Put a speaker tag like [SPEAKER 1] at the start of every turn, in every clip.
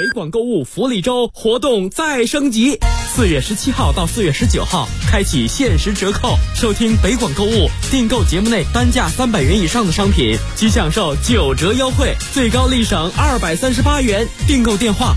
[SPEAKER 1] 北广购物福利周活动再升级，4月17号到4月19号开启限时折扣，收听北广购物订购节目内单价300元以上的商品即享受9折优惠，最高立省238元。订购电话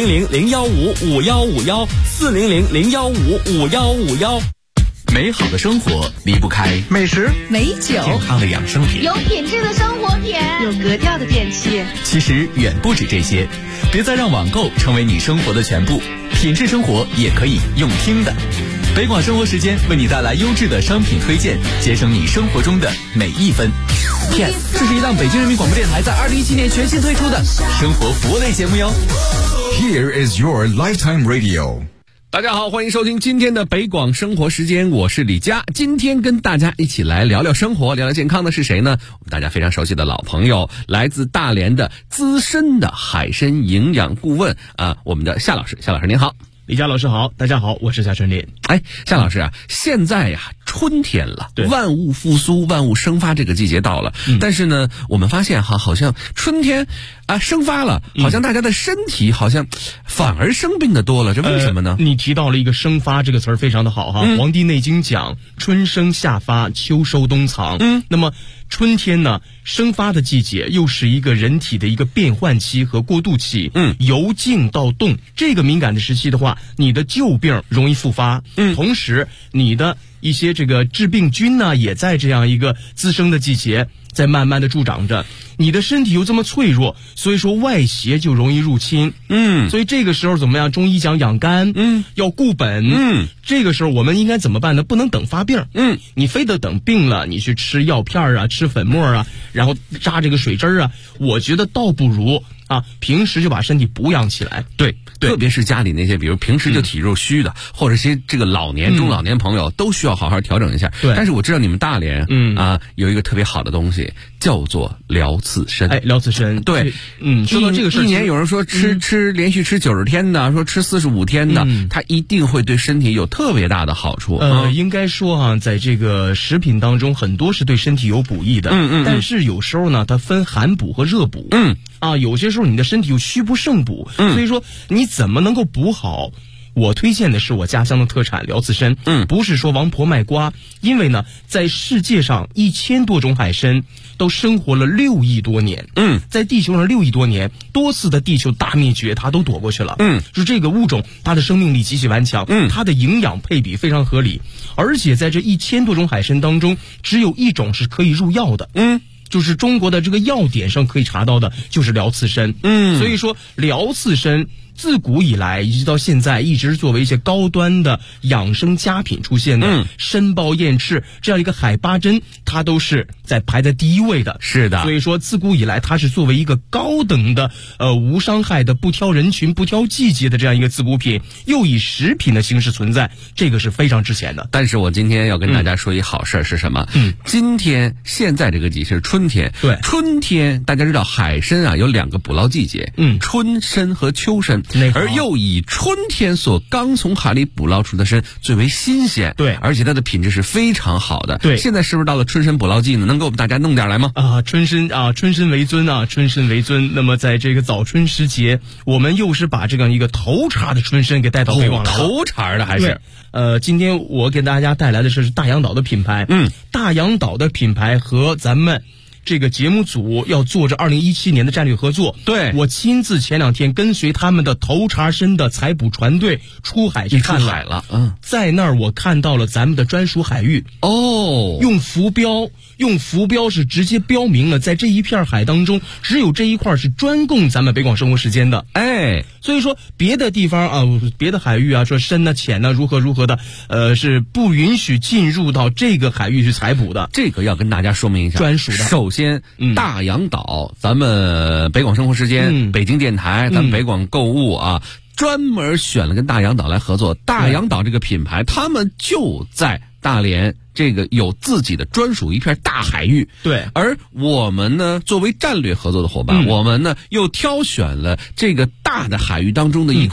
[SPEAKER 1] 400-015-5151，400-015-5151。
[SPEAKER 2] 美好的生活离不开
[SPEAKER 3] 美食、
[SPEAKER 4] 美酒、
[SPEAKER 2] 健康的养生品，
[SPEAKER 5] 有品质的生活品，
[SPEAKER 4] 有格调的电器。
[SPEAKER 2] 其实远不止这些，别再让网购成为你生活的全部，品质生活也可以用听的。北广生活时间为你带来优质的商品推荐，节省你生活中的每一分。Yes， 这是一档北京人民广播电台在2017年全新推出的生活服务类节目哟。
[SPEAKER 6] Here is your Lifetime Radio。
[SPEAKER 7] 大家好，欢迎收听今天的北广生活时间，我是李佳。今天跟大家一起来聊聊生活，聊聊健康的是谁呢？我们大家非常熟悉的老朋友，来自大连的资深的海参营养顾问我们的夏老师。夏老师您好。
[SPEAKER 8] 李佳老师好，大家好，我是夏春林。
[SPEAKER 7] 夏老师啊，现在呀春天了，万物复苏，万物生发这个季节到了。但是呢，我们发现好像春天生发了，好像大家的身体好像反而生病的多了，这为什么呢？
[SPEAKER 8] 你提到了一个生发这个词儿非常的好哈。黄帝内经讲春生夏发，秋收冬藏。那么春天呢，生发的季节又是一个人体的一个变换期和过渡期。由静到动，这个敏感的时期的话，你的旧病容易复发。同时你的一些这个致病菌呢，也在这样一个滋生的季节在慢慢的助长着。你的身体又这么脆弱，所以说外邪就容易入侵。所以这个时候怎么样？中医讲养肝，要固本。这个时候我们应该怎么办呢？不能等发病。你非得等病了，你去吃药片啊，吃粉末啊，然后扎这个水针啊，我觉得倒不如平时就把身体补养起来。
[SPEAKER 7] 对，特别是家里那些比如平时就体弱虚的，或者些这个老年中老年朋友都需要好好调整一下。但是我知道你们大连有一个特别好的东西叫做疗刺参。
[SPEAKER 8] 疗刺参。对，说到这个事儿，
[SPEAKER 7] 一年有人说吃连续吃90天的，说吃45天的，它一定会对身体有特别大的好处。
[SPEAKER 8] 应该说在这个食品当中很多是对身体有补益的。但是有时候呢，它分寒补和热补。有些时候你的身体又虚不胜补，所以说你怎么能够补好？我推荐的是我家乡的特产疗刺参。不是说王婆卖瓜，因为呢，在世界上1000多种海参都生活了6亿多年。在地球上6亿多年，多次的地球大灭绝它都躲过去了。就这个物种它的生命力极其顽强，它的营养配比非常合理，而且在这1000多种海参当中，只有一种是可以入药的。就是中国的这个药典上可以查到的，就是疗刺参。所以说疗刺参自古以来一直到现在，一直作为一些高端的养生佳品出现的。参鲍燕翅这样一个海八珍，它都是排在第一位的。
[SPEAKER 7] 是的，
[SPEAKER 8] 所以说自古以来，它是作为一个高等的无伤害的、不挑人群、不挑季节的这样一个自补品，又以食品的形式存在，这个是非常值钱的。
[SPEAKER 7] 但是我今天要跟大家说一好事是什么？今天现在这个季是春天。
[SPEAKER 8] 对，
[SPEAKER 7] 春天大家知道海参有2个捕捞季节，春参和秋参。而又以春天所刚从海里捕捞出的参最为新鲜。对，而且它的品质是非常好的。对，现在是不是到了春参捕捞季呢？能给我们大家弄点来吗？
[SPEAKER 8] 春参为尊春参为尊。那么在这个早春时节，我们又是把这样一个头茬的春参给带到北广来了。
[SPEAKER 7] 头茬的还是？
[SPEAKER 8] 今天我给大家带来的是大洋岛的品牌。大洋岛的品牌和咱们这个节目组要做着2017年的战略合作。对，我亲自前2天跟随他们的头茬参的采捕船队出海去看了。在那儿我看到了咱们的专属海域。用浮标是直接标明了，在这一片海当中，只有这一块是专供咱们北广生活时间的。所以说别的地方别的海域说深浅如何的，是不允许进入到这个海域去采捕的。
[SPEAKER 7] 这个要跟大家说明一下，
[SPEAKER 8] 专属的。
[SPEAKER 7] 首先，大洋岛，咱们北广生活时间、北京电台，咱们北广购物专门选了跟大洋岛来合作。大洋岛这个品牌，他们就在大连这个有自己的专属一片大海域。
[SPEAKER 8] 对，
[SPEAKER 7] 而我们呢，作为战略合作的伙伴，我们呢又挑选了这个大的海域当中的一块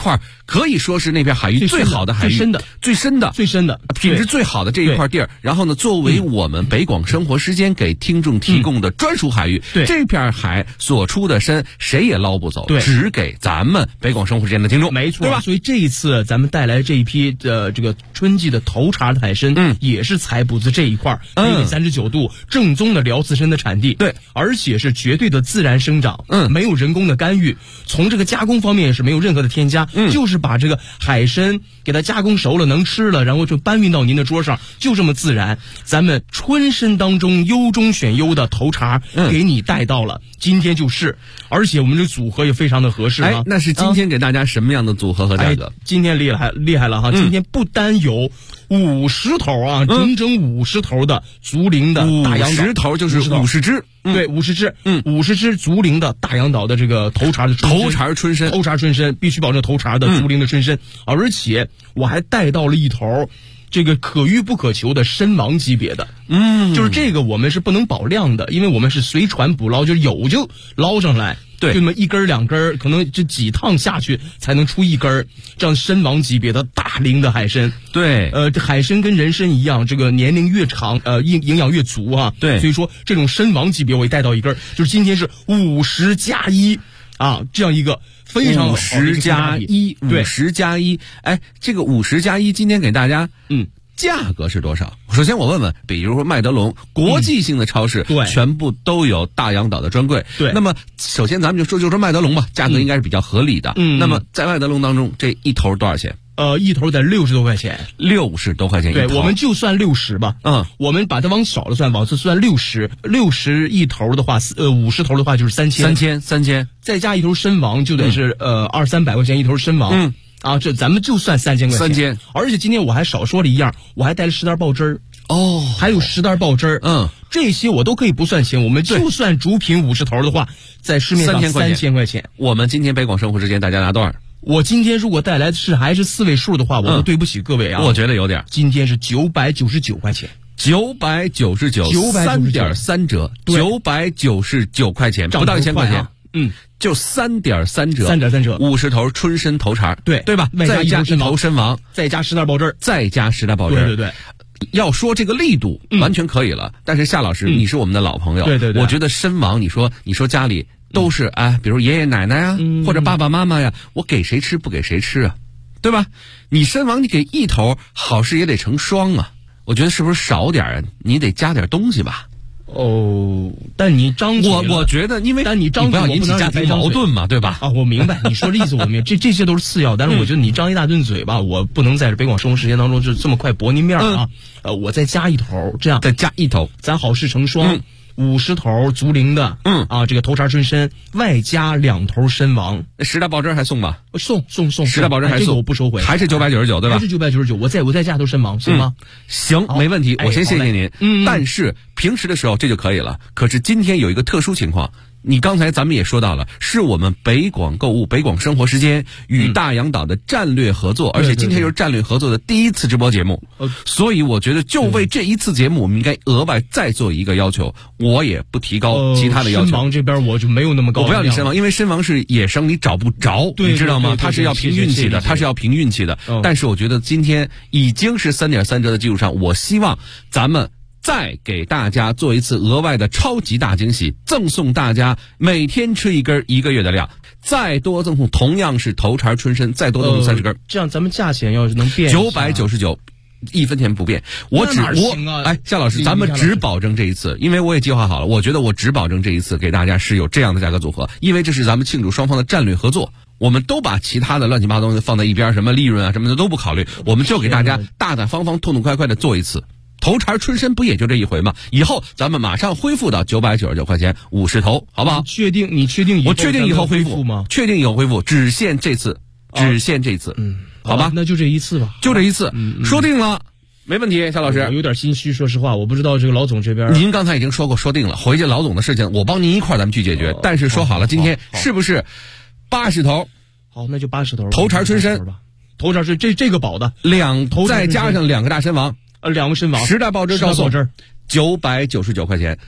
[SPEAKER 7] 可以说是那片海域最好的海域，最深的品质最好的这一块地儿。然后呢，作为我们北广生活时间给听众提供的专属海域，这片海所出的参谁也捞不走，只给咱们北广生活时间的听众，
[SPEAKER 8] 没错，
[SPEAKER 7] 对吧？
[SPEAKER 8] 所以这一次咱们带来这一批这个春季的头茬的海参，也是采捕自这一块北纬39度正宗的辽刺参的产地，
[SPEAKER 7] 对，
[SPEAKER 8] 而且是绝对的自然生长，没有人工的干预，从这个加工方面也是没有任何的添加，就是把这个海参给它加工熟了能吃了，然后就搬运到您的桌上，就这么自然。咱们春参当中优中选优的头茬给你带到了，今天就是，而且我们这组合也非常的合适啊。
[SPEAKER 7] 那是今天给大家什么样的组合和价格？
[SPEAKER 8] 今天厉害了哈！今天不单有50头啊，整整50头的竹林的大洋岛，50
[SPEAKER 7] 头就是50只，
[SPEAKER 8] 对，50只，50只竹林的大洋岛的这个头茬的
[SPEAKER 7] 头茬春参
[SPEAKER 8] 必须保证头茬的竹林的春参，而且我还带到了一头。这个可遇不可求的参王级别的，就是这个我们是不能保量的，因为我们是随船捕捞，就是有就捞上来，
[SPEAKER 7] 对，
[SPEAKER 8] 就那么1根2根，可能这几趟下去才能出1根，这样参王级别的大龄的海参，
[SPEAKER 7] 对，
[SPEAKER 8] 这海参跟人参一样，这个年龄越长，营养越足啊，
[SPEAKER 7] 对，
[SPEAKER 8] 所以说这种参王级别我也带到1根，就是今天是50+1啊，这样一个。非常
[SPEAKER 7] 50+1，哎，这个50+1今天给大家，价格是多少？首先我问问，比如说麦德龙国际性的超市，
[SPEAKER 8] 对，
[SPEAKER 7] 全部都有大洋岛的专柜，
[SPEAKER 8] 对。
[SPEAKER 7] 那么首先咱们就说麦德龙吧，价格应该是比较合理的。那么在麦德龙当中，这一头多少钱？
[SPEAKER 8] 一头得60多块钱
[SPEAKER 7] ，60多块钱一头。
[SPEAKER 8] 对，我们就算60吧。我们把它往少了算，往这算60一头的话，50头的话就是3000，再加一头参王就得是200-300块钱一头参王。这咱们就算3000块钱。而且今天我还少说了一样，我还带了10袋爆汁儿。还有10袋爆汁儿。这些我都可以不算钱，我们就算主品50头的话，在市面上3000块钱。
[SPEAKER 7] 我们今天北广生活时间大家拿多少？
[SPEAKER 8] 我今天如果带来的还是4位数的话，我都对不起各位啊。
[SPEAKER 7] 我觉得有点。
[SPEAKER 8] 今天是999块钱
[SPEAKER 7] ，999，3.3折，999块钱，不到1000块钱。就3.3折，50头春参头茬，对吧？再加一头参王，
[SPEAKER 8] 再加10袋爆汁儿，
[SPEAKER 7] 对。要说这个力度完全可以了，但是夏老师，你是我们的老朋友，
[SPEAKER 8] 对，
[SPEAKER 7] 我觉得参王，你说家里都是比如爷爷奶奶啊，或者爸爸妈妈呀，我给谁吃不给谁吃啊，对吧？你参王你给一头，好事也得成双啊，我觉得是不是少点啊？你得加点东西吧。
[SPEAKER 8] 但你张嘴
[SPEAKER 7] 我觉得，但
[SPEAKER 8] 你张
[SPEAKER 7] 不要引起家庭矛盾嘛，对吧？
[SPEAKER 8] 我明白你说的意思，我明白，这些都是次要，但是我觉得你张一大顿嘴吧，我不能在这北广生活时间当中就这么快驳您面啊。我再加一头，这样
[SPEAKER 7] 再加一头，
[SPEAKER 8] 咱好事成双。50头竹林的，这个头茬春参，外加2头参王
[SPEAKER 7] ，10袋爆汁还送吧？
[SPEAKER 8] 送
[SPEAKER 7] 10袋爆汁还送，
[SPEAKER 8] 这个我不收回，
[SPEAKER 7] 还是999，对吧？
[SPEAKER 8] 还是999，我再加头参王，行吗？
[SPEAKER 7] 行，没问题，我先谢谢您。但是平时的时候这就可以了，可是今天有一个特殊情况。你刚才咱们也说到了，是我们北广购物、北广生活时间与大洋岛的战略合作，而且今天又是战略合作的第一次直播节目，所以我觉得就为这一次节目，我们应该额外再做一个要求，我也不提高其他的要求。
[SPEAKER 8] 参王这边我就没有那么高，
[SPEAKER 7] 我不要你参王，因为参王是野生，你找不着，你知道吗？它是要凭运气的，它是要凭运气的。但是我觉得今天已经是3.3折的基础上，我希望咱们再给大家做一次额外的超级大惊喜，赠送大家每天吃1根1个月的量，再多赠送同样是头茬春参，再多赠送30根。
[SPEAKER 8] 这样咱们价钱要是能变
[SPEAKER 7] ，999，1分钱不变。夏老师，咱们只保证这一次，因为我也计划好了，我觉得我只保证这一次给大家是有这样的价格组合，因为这是咱们庆祝双方的战略合作。我们都把其他的乱七八糟东西放在一边，什么利润啊什么的都不考虑，我们就给大家大大方方、痛痛快快的做一次。头茬春参不也就这一回吗？以后咱们马上恢复到999块钱50头，好不好？
[SPEAKER 8] 你确定
[SPEAKER 7] 我确定以后恢
[SPEAKER 8] 复吗？
[SPEAKER 7] 确定以后恢复，只限这次，好吧？
[SPEAKER 8] 那就这一次吧，
[SPEAKER 7] 就这一次，说定了，没问题。夏老师，
[SPEAKER 8] 我有点心虚，说实话，我不知道这个老总这边。
[SPEAKER 7] 您刚才已经说定了，回去老总的事情我帮您一块咱们去解决。但是说好了，今天是不是80头？
[SPEAKER 8] 好，那就80头。
[SPEAKER 7] 头茬春参
[SPEAKER 8] 吧，头茬是这个保的
[SPEAKER 7] 2头，再加上2个大参王。
[SPEAKER 8] 2个身王
[SPEAKER 7] 10袋爆汁照送999块钱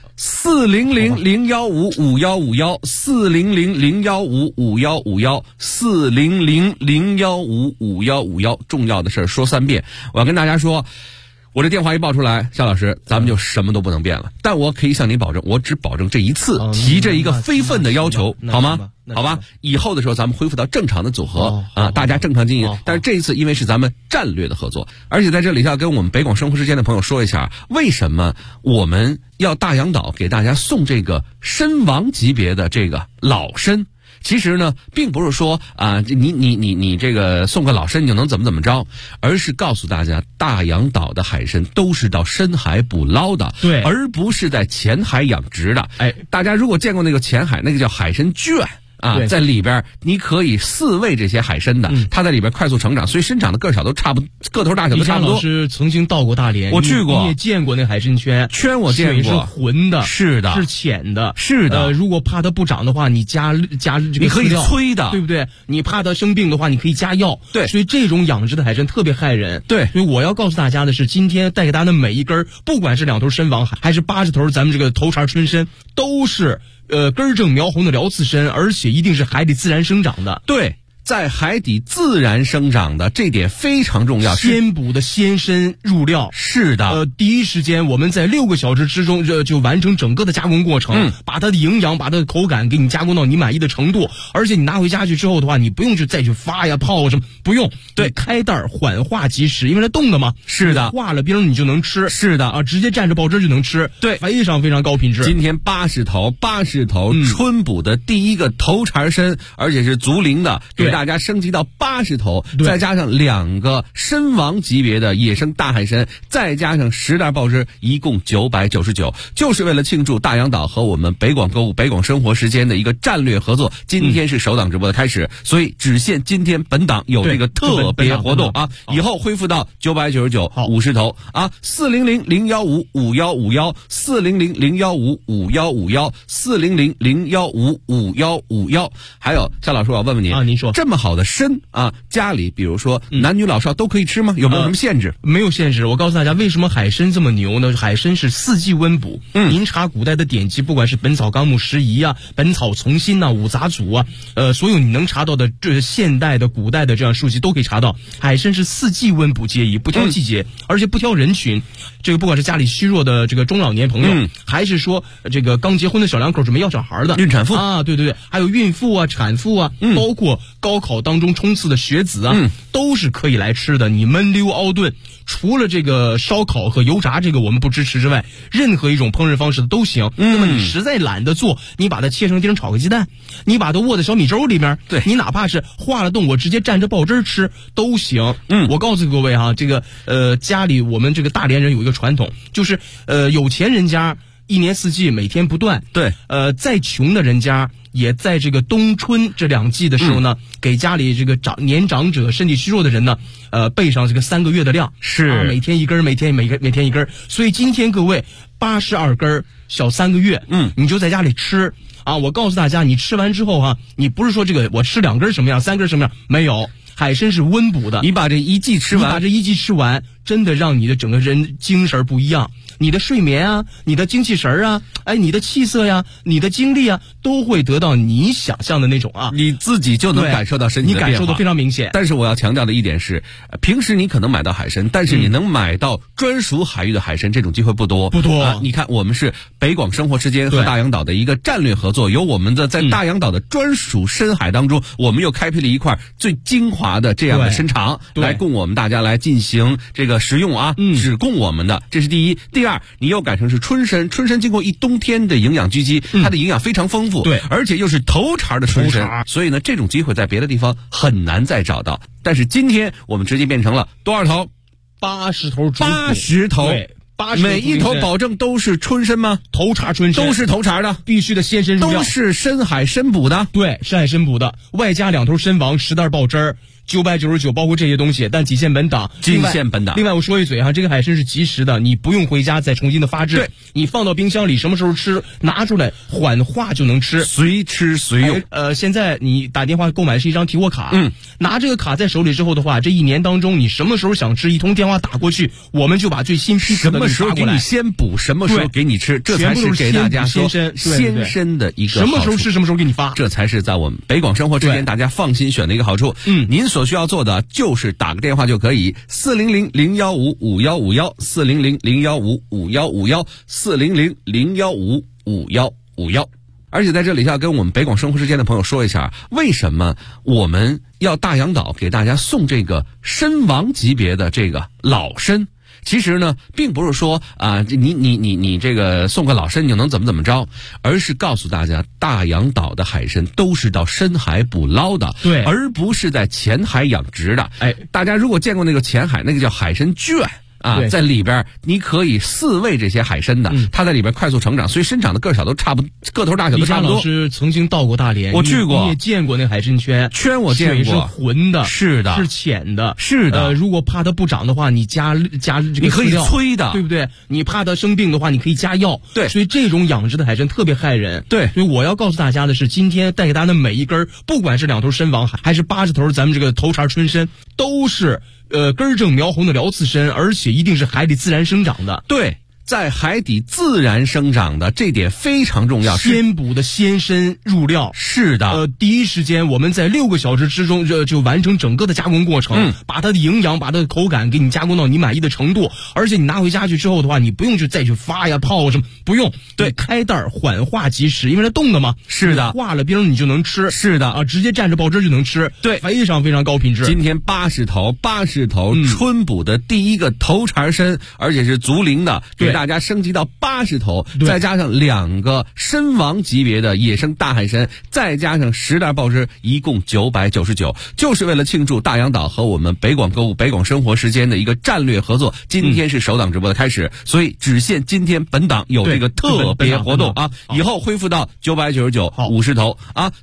[SPEAKER 7] ，400-015-5151，400-015-5151，400-015-5151。重要的事说3遍，我要跟大家说。我这电话一报出来，夏老师，咱们就什么都不能变了。但我可以向您保证，我只保证这一次提这一个非分的要求，好吗？好吧，以后的时候咱们恢复到正常的组合大家正常经营。但是这一次因为是咱们战略的合作，而且在这里要跟我们北广生活时间的朋友说一下，为什么我们要大洋岛给大家送这个参王级别的这个老参。其实呢，并不是说你这个送个老参你就能怎么着，而是告诉大家，大洋岛的海参都是到深海捕捞的，
[SPEAKER 8] 对，
[SPEAKER 7] 而不是在浅海养殖的。大家如果见过那个浅海，那个叫海参圈。在里边你可以饲喂这些海参的，它在里边快速成长，所以生长的个头大小都差不多。
[SPEAKER 8] 老师曾经到过大连，
[SPEAKER 7] 我去过，
[SPEAKER 8] 你也见过那海参圈，
[SPEAKER 7] 我见过，
[SPEAKER 8] 水是浑的，
[SPEAKER 7] 是的，
[SPEAKER 8] 是浅的，
[SPEAKER 7] 是的。
[SPEAKER 8] 如果怕它不长的话，你加这个
[SPEAKER 7] 你可以催的，
[SPEAKER 8] 对不对？你怕它生病的话，你可以加药。
[SPEAKER 7] 对，
[SPEAKER 8] 所以这种养殖的海参特别害人。
[SPEAKER 7] 对，
[SPEAKER 8] 所以我要告诉大家的是，今天带给大家的每一根，不管是2头参王还是80头咱们这个头茬春参，都是根正苗红的辽刺参，而且一定是海底自然生长的。
[SPEAKER 7] 对，在海底自然生长的，这点非常重要。
[SPEAKER 8] 鲜捕的鲜参入料，
[SPEAKER 7] 是的。
[SPEAKER 8] 第一时间我们在6个小时之中就完成整个的加工过程，把它的营养、把它的口感给你加工到你满意的程度。而且你拿回家去之后的话，你不用再去发呀、泡什么，不用。对，开袋缓化即食，因为它冻的嘛。
[SPEAKER 7] 是的，
[SPEAKER 8] 化了冰你就能吃。
[SPEAKER 7] 是的
[SPEAKER 8] 直接蘸着爆汁就能吃。
[SPEAKER 7] 对，
[SPEAKER 8] 非常非常高品质。
[SPEAKER 7] 今天80头春捕的第一个头茬参，而且是足龄的，给大家升级到80头，再加上2个参王级别的野生大海参，再加上10袋爆汁，一共999，就是为了庆祝大洋岛和我们北广购物、北广生活时间的一个战略合作。今天是首档直播的开始，所以只限今天本档有这个特别活动啊！以后恢复到999，50头啊，400-015-5151，400-015-5151，400-015-5151。还有夏老师，我要问问您
[SPEAKER 8] 您说
[SPEAKER 7] 这么好的参家里比如说男女老少都可以吃吗？有没有什么限制？
[SPEAKER 8] 没有限制。我告诉大家，为什么海参这么牛呢？海参是4季温补。您查古代的典籍，不管是《本草纲目拾遗》《本草从新》五杂组所有你能查到的这现代的、古代的这样书籍都可以查到。海参是4季温补皆宜，不挑季节，而且不挑人群。这个不管是家里虚弱的这个中老年朋友，还是说这个刚结婚的小两口准备要小孩的
[SPEAKER 7] 孕产妇
[SPEAKER 8] 对，还有孕妇产妇包括高考当中冲刺的学子都是可以来吃的。你焖溜熬炖，除了这个烧烤和油炸这个我们不支持之外，任何一种烹饪方式都行。那么你实在懒得做，你把它切成丁炒个鸡蛋，你把它卧在小米粥里面，对，你哪怕是化了冻，我直接蘸着爆汁吃都行。我告诉各位这个家里我们这个大连人有一个传统，就是有钱人家1年4季每天不断，对，再穷的人家也在这个冬春这2季的时候呢，给家里这个年长者、身体虚弱的人呢，备上这个3个月的量，是每天1根，每天1根。所以今天各位82根小3个月，你就在家里吃我告诉大家，你吃完之后你不是说这个我吃2根什么样，3根什么样，没有。海参是温补的，你把这1季吃完，真的让你的整个人精神不一样，你的睡眠你的精气神你的气色呀，你的精力都会得到你想象的那种
[SPEAKER 7] 你自己就能感受到身体的变化，
[SPEAKER 8] 你感受的非常明显。
[SPEAKER 7] 但是我要强调的一点是，平时你可能买到海参，但是你能买到专属海域的海参，这种机会不多。你看，我们是北广生活之间和大洋岛的一个战略合作，有我们的在大洋岛的专属深海当中，我们又开辟了一块最精华的这样的参场，来供我们大家来进行这个食用只供我们的，这是第一。第二，你又改成是春参经过一冬天的营养狙击，它的营养非常丰富，对，而且又是头茬的春参，所以呢，这种机会在别的地方很难再找到。但是今天我们直接变成了多少头？80头，80头。对，每一头保证都是春参吗？头茬春参都是头茬的，必须的鲜参入料，都是深海参捕的。对，深海参捕的，外加2头参王，10袋爆汁儿，
[SPEAKER 8] 999，包括这些东西，但仅限本档。另外我说一嘴哈，这个海参是即食的，你不用回家再重新的发制，你放到冰箱里，什么时候吃拿出来缓化就能吃，
[SPEAKER 7] 随吃随用。
[SPEAKER 8] 现在你打电话购买是一张提货卡，拿这个卡在手里之后的话，这一年当中你什么时候想吃，一通电话打过去，我们就把最新批次的
[SPEAKER 7] 什么时候给你先补，什么时候给你吃，这才是给大家说先身的一个好处。
[SPEAKER 8] 什么时候吃什么时候给你发，
[SPEAKER 7] 这才是在我们北广生活之间大家放心选的一个好处。您所需要做的就是打个电话就可以，400-015-5151，400-015-5151，400-015-5151。而且在这里要跟我们北广生活之间的朋友说一下，为什么我们要大洋岛给大家送这个参王级别的这个老参。其实呢，并不是说你这个送个老参你就能怎么着，而是告诉大家，大洋岛的海参都是到深海捕捞的，
[SPEAKER 8] 对，
[SPEAKER 7] 而不是在浅海养殖的。大家如果见过那个浅海，那个叫海参圈。在里边你可以饲喂这些海参的，它在里边快速成长，所以生长的个头大小都差不多。
[SPEAKER 8] 李老师曾经到过大连，
[SPEAKER 7] 我去过，
[SPEAKER 8] 你也见过那海参圈，
[SPEAKER 7] 我见过，
[SPEAKER 8] 水是浑的，
[SPEAKER 7] 是的，
[SPEAKER 8] 是浅的，
[SPEAKER 7] 是的。
[SPEAKER 8] 如果怕它不长的话，你加这个
[SPEAKER 7] 你可以催的，
[SPEAKER 8] 对不对？你怕它生病的话，你可以加药。
[SPEAKER 7] 对，
[SPEAKER 8] 所以这种养殖的海参特别害人。
[SPEAKER 7] 对，
[SPEAKER 8] 所以我要告诉大家的是，今天带给大家的每一根，不管是2头参王还是80头咱们这个头茬春参，都是根正苗红的辽刺参，而且一定是海里自然生长的。
[SPEAKER 7] 对，在海底自然生长的，这点非常重要。
[SPEAKER 8] 鲜捕的鲜参入料，
[SPEAKER 7] 是的。
[SPEAKER 8] 第一时间我们在6个小时之中就完成整个的加工过程，把它的营养，把它的口感给你加工到你满意的程度。而且你拿回家去之后的话，你不用再去发呀泡什么，不用。对，开袋缓化即食，因为它冻的嘛。
[SPEAKER 7] 是的，
[SPEAKER 8] 化了冰你就能吃。
[SPEAKER 7] 是的
[SPEAKER 8] 直接蘸着爆汁就能吃。
[SPEAKER 7] 对，
[SPEAKER 8] 非常非常高品质。
[SPEAKER 7] 今天80头春捕的第一个头茬参，而且是足龄的，给大家升级到80头，再加上2个参王级别的野生大海参，再加上10袋爆汁，一共999，就是为了庆祝大洋岛和我们北广购物、北广生活时间的一个战略合作。今天是首档直播的开始，所以只限今天本档有这个特别活动啊！以后恢复到99950头啊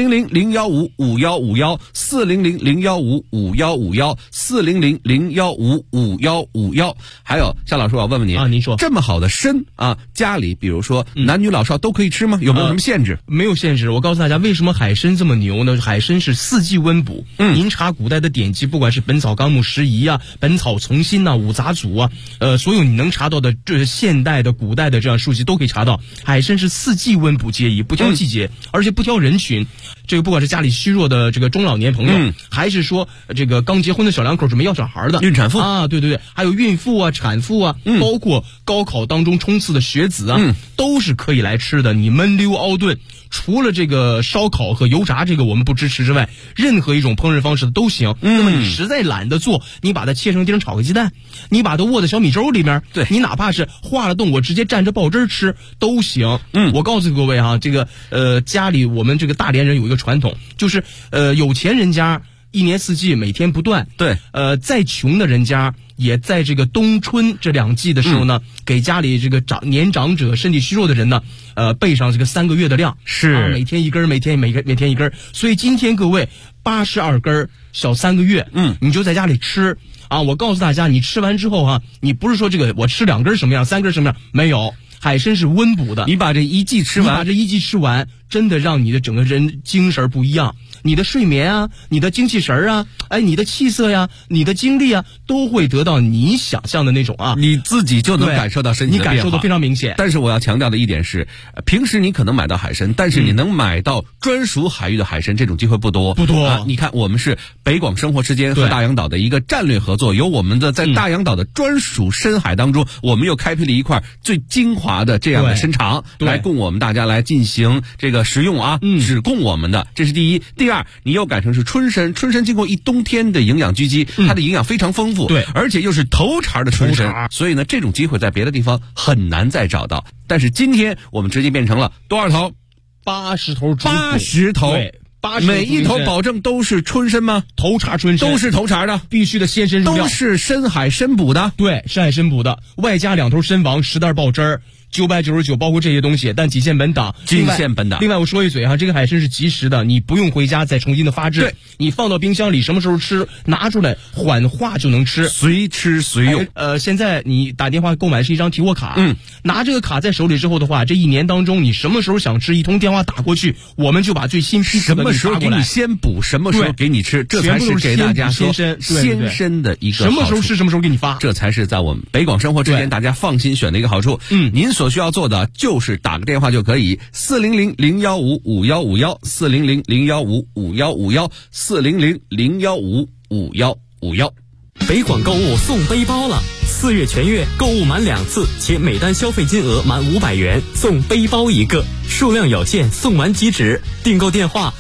[SPEAKER 7] ，400-015-5151，400-015-5151，400-015-5151。还有夏老师，我问问你
[SPEAKER 8] 您说
[SPEAKER 7] 这么好的参啊，家里比如说男女老少都可以吃吗？有没有什么限制？
[SPEAKER 8] 没有限制。我告诉大家，为什么海参这么牛呢？海参是4季温补。您查古代的典籍，不管是《本草纲目拾遗》啊、《本草从新》呐、《五杂组》啊，所有你能查到的这现代的、古代的这样书籍都可以查到。海参是4季温补皆宜，不挑季节，而且不挑人群。这个不管是家里虚弱的这个中老年朋友，还是说这个刚结婚的小两口准备要小孩的
[SPEAKER 7] 孕产妇
[SPEAKER 8] 啊，对，还有孕妇啊、产妇啊，包括高考当中冲刺的学子啊，都是可以来吃的。你焖溜熬炖，除了这个烧烤和油炸这个我们不支持之外，任何一种烹饪方式都行。那么你实在懒得做，你把它切成丁炒个鸡蛋，你把它卧在小米粥里面，对，你哪怕是化了冻，我直接蘸着爆汁吃都行。我告诉各位哈，这个家里我们这个大连人有一个传统，就是有钱人家一年四季每天不断，对，再穷的人家也在这个冬春这2季的时候呢，给家里这个年长者、身体虚弱的人呢，备上这个3个月的量，是每天一根，每天一根。所以今天各位82根小3个月，你就在家里吃啊！我告诉大家，你吃完之后你不是说这个我吃2根什么样，3根什么样，没有。海参是温补的，你把这一季吃完，真的让你的整个人精神不一样，你的睡眠啊，你的精气神啊，你的气色呀，你的精力啊，都会得到你想象的那种啊，你自己就能感受到身体的变化，你感受到非常明显。但是我要强调的一点是，平时你可能买到海参，但是你能买到专属海域的海参，这种机会不多。你看，我们是北广生活之间和大洋岛的一个战略合作，有我们的在大洋岛的专属深海当中，我们又开辟了一块最精华的这样的参场，来供我们大家来进行这个食用啊，只供我们的，这是第一。第二，你又改成是春参经过一冬天的营养狙击，它的营养非常丰富，对，而且又是头茬的春参，所以呢，这种机会在别的地方很难再找到。但是今天我们直接变成了多少头？80头，80头。对，每一头保证都是春参吗？头茬春参都是头茬的，必须的鲜参入料，都是深海参捕的。对，深海参捕的，外加2头参王10袋爆汁儿 999，包括这些东西，但仅限本档。另外我说一嘴哈，这个海参是即食的，你不用回家再重新的发制，你放到冰箱里，什么时候吃拿出来缓化就能吃，
[SPEAKER 7] 随吃随用。
[SPEAKER 8] 现在你打电话购买是一张提货卡，拿这个卡在手里之后的话，这一年当中你什么时候想吃，一通电话打过去，我们就把最新批次的
[SPEAKER 7] 什么时候给你先补，什么时候给你吃，这才是给大家说先身的一个好处。
[SPEAKER 8] 什么时候吃什么时候给你发，
[SPEAKER 7] 这才是在我们北广生活之间大家放心选的一个好处。您所需要做的就是打个电话就可以，400-015-5151，400-015-5151，400-015-5151。
[SPEAKER 1] 北广购物送背包了，4月全月购物满2次且每单消费金额满500元送背包1个，数量有限，送完即止。订购电话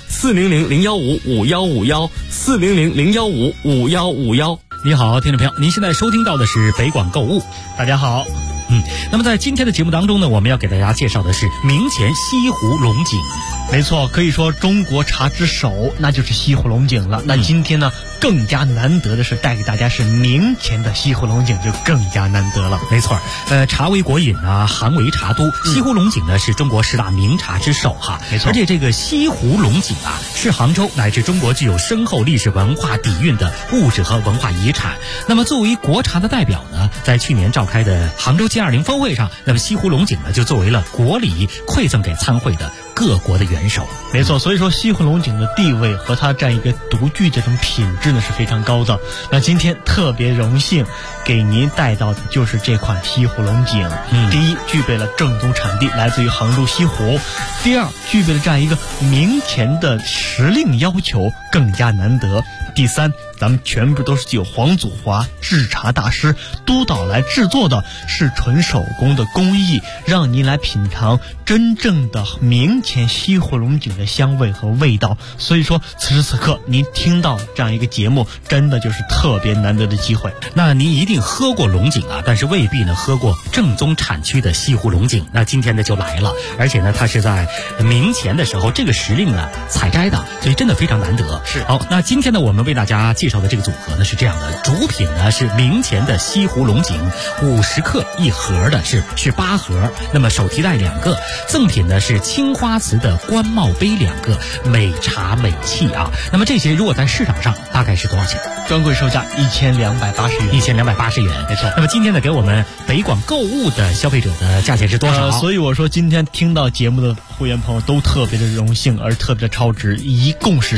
[SPEAKER 1] 400-015-5151，400-015-5151。
[SPEAKER 3] 你好，听众朋友，您现在收听到的是北广购物。大家好。那么在今天的节目当中呢，我们要给大家介绍的是明前西湖龙井。
[SPEAKER 5] 没错，可以说中国茶之首那就是西湖龙井了。那今天呢，更加难得的是带给大家是明前的西湖龙井，就更加难得了。
[SPEAKER 3] 没错，茶为国饮啊，杭为茶都，西湖龙井呢是中国10大名茶之首哈。
[SPEAKER 5] 没错，
[SPEAKER 3] 而且这个西湖龙井啊，是杭州乃至中国具有深厚历史文化底蕴的物质和文化遗产。那么作为国茶的代表呢，在去年召开的杭州G20峰会上，那么西湖龙井呢就作为了国礼馈赠给参会的各国的元首。
[SPEAKER 5] 没错，所以说西湖龙井的地位和它这样一个独具这种品质呢是非常高的。那今天特别荣幸给您带到的就是这款西湖龙井。第一，具备了正宗产地，来自于杭州西湖；第二，具备了这样一个明前的时令要求，更加难得；第三，咱们全部都是由黄祖华制茶大师督导来制作的，是纯手工的工艺，让您来品尝真正的明前西湖龙井的香味和味道。所以说此时此刻您听到这样一个节目，真的就是特别难得的机会。
[SPEAKER 3] 那您一定喝过龙井啊，但是未必呢喝过正宗产区的西湖龙井。那今天呢就来了，而且呢它是在明前的时候这个时令呢采摘的，所以真的非常难得。
[SPEAKER 5] 是。
[SPEAKER 3] 好，那今天呢我们为大家介绍的这个组合呢是这样的，主品呢是明前的西湖龙井，50克一盒的是8盒，那么手提袋2个，赠品呢是青花瓷的官帽杯2个，美茶美器啊。那么这些如果在市场上大概是多少钱？
[SPEAKER 5] 专柜售价1280元。
[SPEAKER 3] 1280元，
[SPEAKER 5] 没错。
[SPEAKER 3] 那么今天呢给我们北广购物的消费者的价钱是多少？
[SPEAKER 5] 所以我说今天听到节目的会员朋友都特别的荣幸，而特别的超值，一共是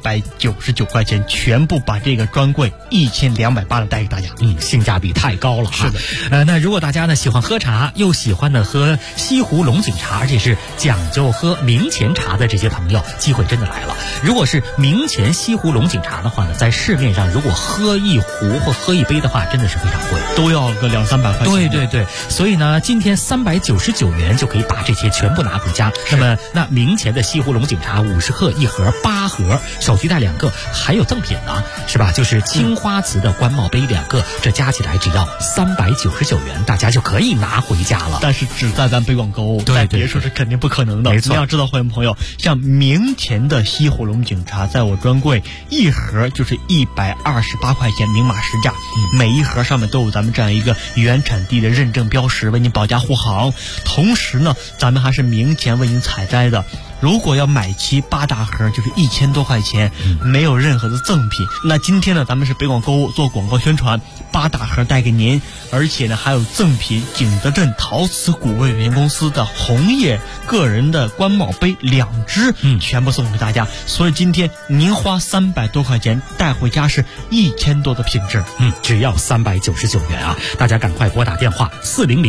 [SPEAKER 5] 399块钱，全部把这个专柜1280的带给大家。
[SPEAKER 3] 性价比太高了。
[SPEAKER 5] 是的。
[SPEAKER 3] 那如果大家呢喜欢喝茶，又喜欢呢喝西湖龙井茶，而且是讲究喝明前茶的这些朋友，机会真的来了。如果是明前西湖龙井茶的话呢，在市面上如果喝一壶或喝一杯的话，真的是非常贵，
[SPEAKER 5] 都要个200-300块钱。
[SPEAKER 3] 对，所以呢今天399元就可以把这些全部拿回家。那么那明前的西湖龙井茶50克一盒，8盒，手提袋2个，还有赠品呢，是吧？就是青花瓷的官帽杯2个，这加起来只要399元，大家就可以拿回家了。
[SPEAKER 5] 但是只在咱北广购物，在别处是肯定不可能的。
[SPEAKER 3] 没错，
[SPEAKER 5] 你要知道，会员朋友，像明前的西湖龙井茶，在我专柜一盒就是128块钱，明码实价。每一盒上面都有咱们这样一个原产地的认证标识，为您保驾护航。同时呢，咱们还是明前为您采摘的。如果要买齐8大盒，就是1000多块钱，没有任何的赠品。那今天呢，咱们是北广购物做广告宣传，8大盒带给您，而且呢还有赠品，景德镇陶瓷古味有限公司的红叶个人的官帽杯2只，全部送给大家。所以今天您花300多块钱带回家是1000多的品质，
[SPEAKER 3] 只要399元啊！大家赶快拨打电话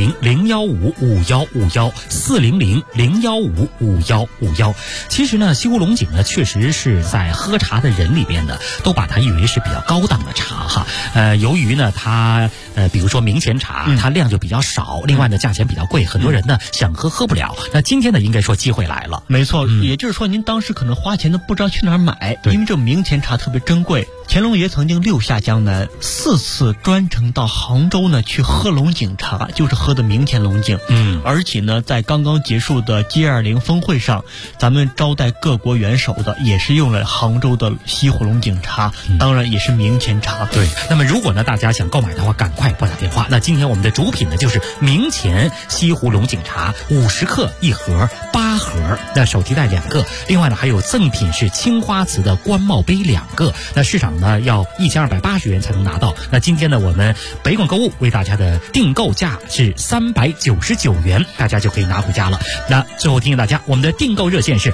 [SPEAKER 3] 400-015-5151，400-015-5151。其实呢，西湖龙井呢，确实是在喝茶的人里边的都把它誉为是比较高档的茶哈。由于呢，它比如说明前茶，它量就比较少，另外呢，价钱比较贵，很多人呢想喝不了。那今天呢，应该说机会来了。
[SPEAKER 5] 没错，也就是说您当时可能花钱都不知道去哪儿买，因为这明前茶特别珍贵。 乾隆爷曾经6下江南，4次专程到杭州呢去喝龙井茶，就是喝的明前龙井。而且呢，在刚刚结束的 G20 峰会上，咱们招待各国元首的也是用了杭州的西湖龙井茶，当然也是明前茶。
[SPEAKER 3] 对，那么如果呢大家想购买的话，赶快拨打电话。那今天我们的主品呢就是明前西湖龙井茶，50克1盒，8盒，那手提袋2个，另外呢还有赠品是青花瓷的官帽杯2个，那市场呢要1280元才能拿到。那今天呢我们北广购物为大家的订购价是399元，大家就可以拿回家了。那最后提醒大家，我们的订购热线是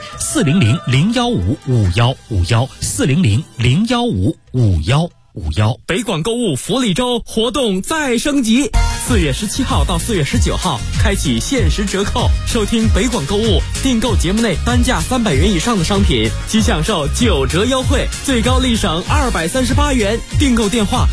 [SPEAKER 3] 400-015-5151，400-015-5151。
[SPEAKER 1] 北广购物福利周活动再升级，4月17号到4月19号开启限时折扣，收听北广购物订购节目内单价300元以上的商品，即享受9折优惠，最高立省238元。订购电话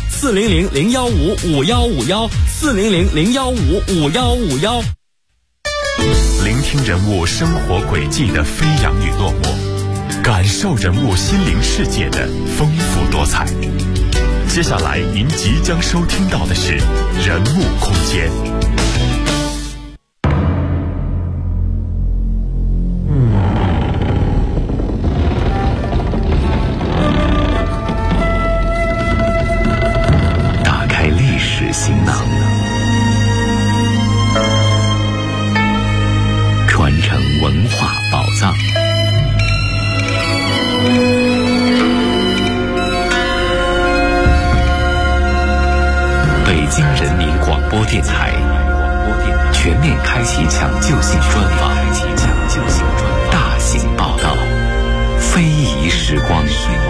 [SPEAKER 1] 400-015-5151，400-015-5151。
[SPEAKER 9] 聆听人物生活轨迹的飞扬与落寞，感受人物心灵世界的丰富多彩。接下来您即将收听到的是人物空间。
[SPEAKER 10] 打开历史行囊，传承文化宝藏。北京人民广播电台全面开启抢救性专访，大型报道，非遗时光。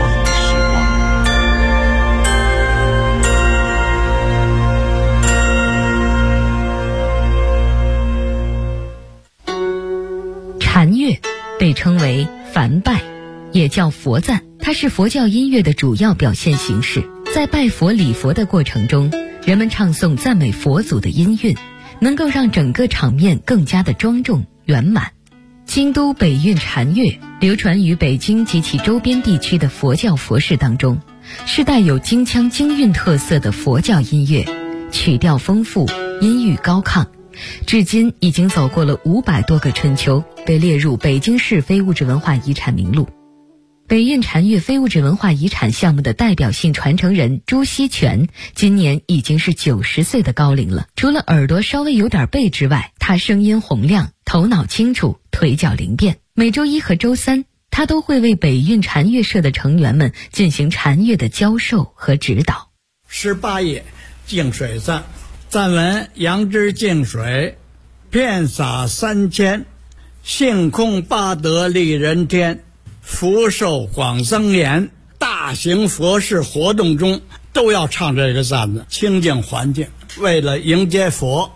[SPEAKER 11] 禅乐被称为梵拜，也叫佛赞，它是佛教音乐的主要表现形式。在拜佛礼佛的过程中，人们唱诵赞美佛祖的音韵，能够让整个场面更加的庄重圆满。京都北韵禅乐流传于北京及其周边地区的佛教佛事当中，是带有京腔京韵特色的佛教音乐，曲调丰富，音域高亢，至今已经走过了500多个春秋，被列入北京市非物质文化遗产名录。北韵禅乐非物质文化遗产项目的代表性传承人朱锡全今年已经是90岁的高龄了。除了耳朵稍微有点背之外，他声音洪亮，头脑清楚，腿脚灵便。每周1和周3，他都会为北韵禅乐社的成员们进行禅乐的教授和指导。
[SPEAKER 12] 18页净水赞，赞文：杨枝净水，遍洒3000，性空八德利人天，福寿广增延。大型佛事活动中都要唱这个赞子，清净环境，为了迎接佛。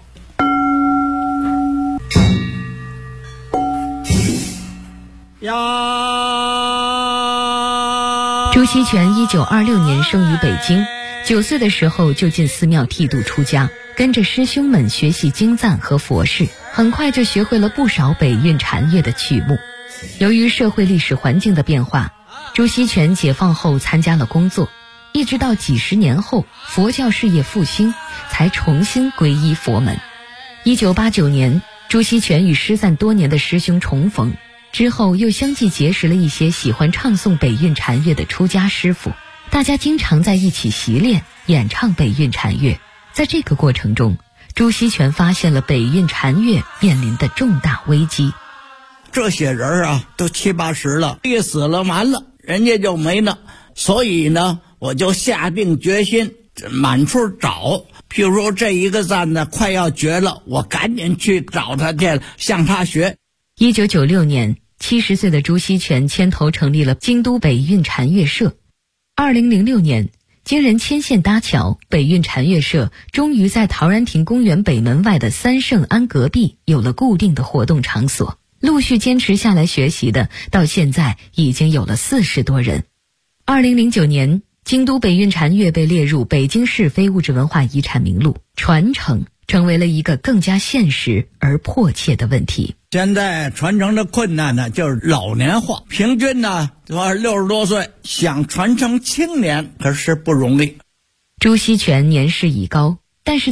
[SPEAKER 11] 朱锡全1926年生于北京，9岁的时候就进寺庙剃度出家，跟着师兄们学习经赞和佛事，很快就学会了不少北韵禅乐的曲目。由于社会历史环境的变化，朱锡全解放后参加了工作，一直到几十年后佛教事业复兴，才重新皈依佛门。1989年，朱锡全与失散多年的师兄重逢，之后又相继结识了一些喜欢唱诵北韵禅乐的出家师傅，大家经常在一起习练演唱北韵禅乐。在这个过程中，朱锡全发现了北韵禅乐面临的重大危机。
[SPEAKER 12] 这些人啊都70、80了，一死了完了，人家就没了。所以呢，我就下定决心满处找，譬如说这一个赞呢快要绝了，我赶紧去找他去，向他学。
[SPEAKER 11] 1996年，70岁的朱锡全牵头成立了京都北韵禅乐社。2006年，经人牵线搭桥，北韵禅乐社终于在陶然亭公园北门外的三圣庵隔壁有了固定的活动场所。陆续坚持下来学习的，到现在已经有了40多人。2009年，京都北韵禅乐被列入北京市非物质文化遗产名录，传承成为了一个更加现实而迫切的问题。
[SPEAKER 12] 现在传承的困难呢，就是老年化，平均呢60多岁，想传承青年可是不容易。
[SPEAKER 11] 朱锡全年事已高，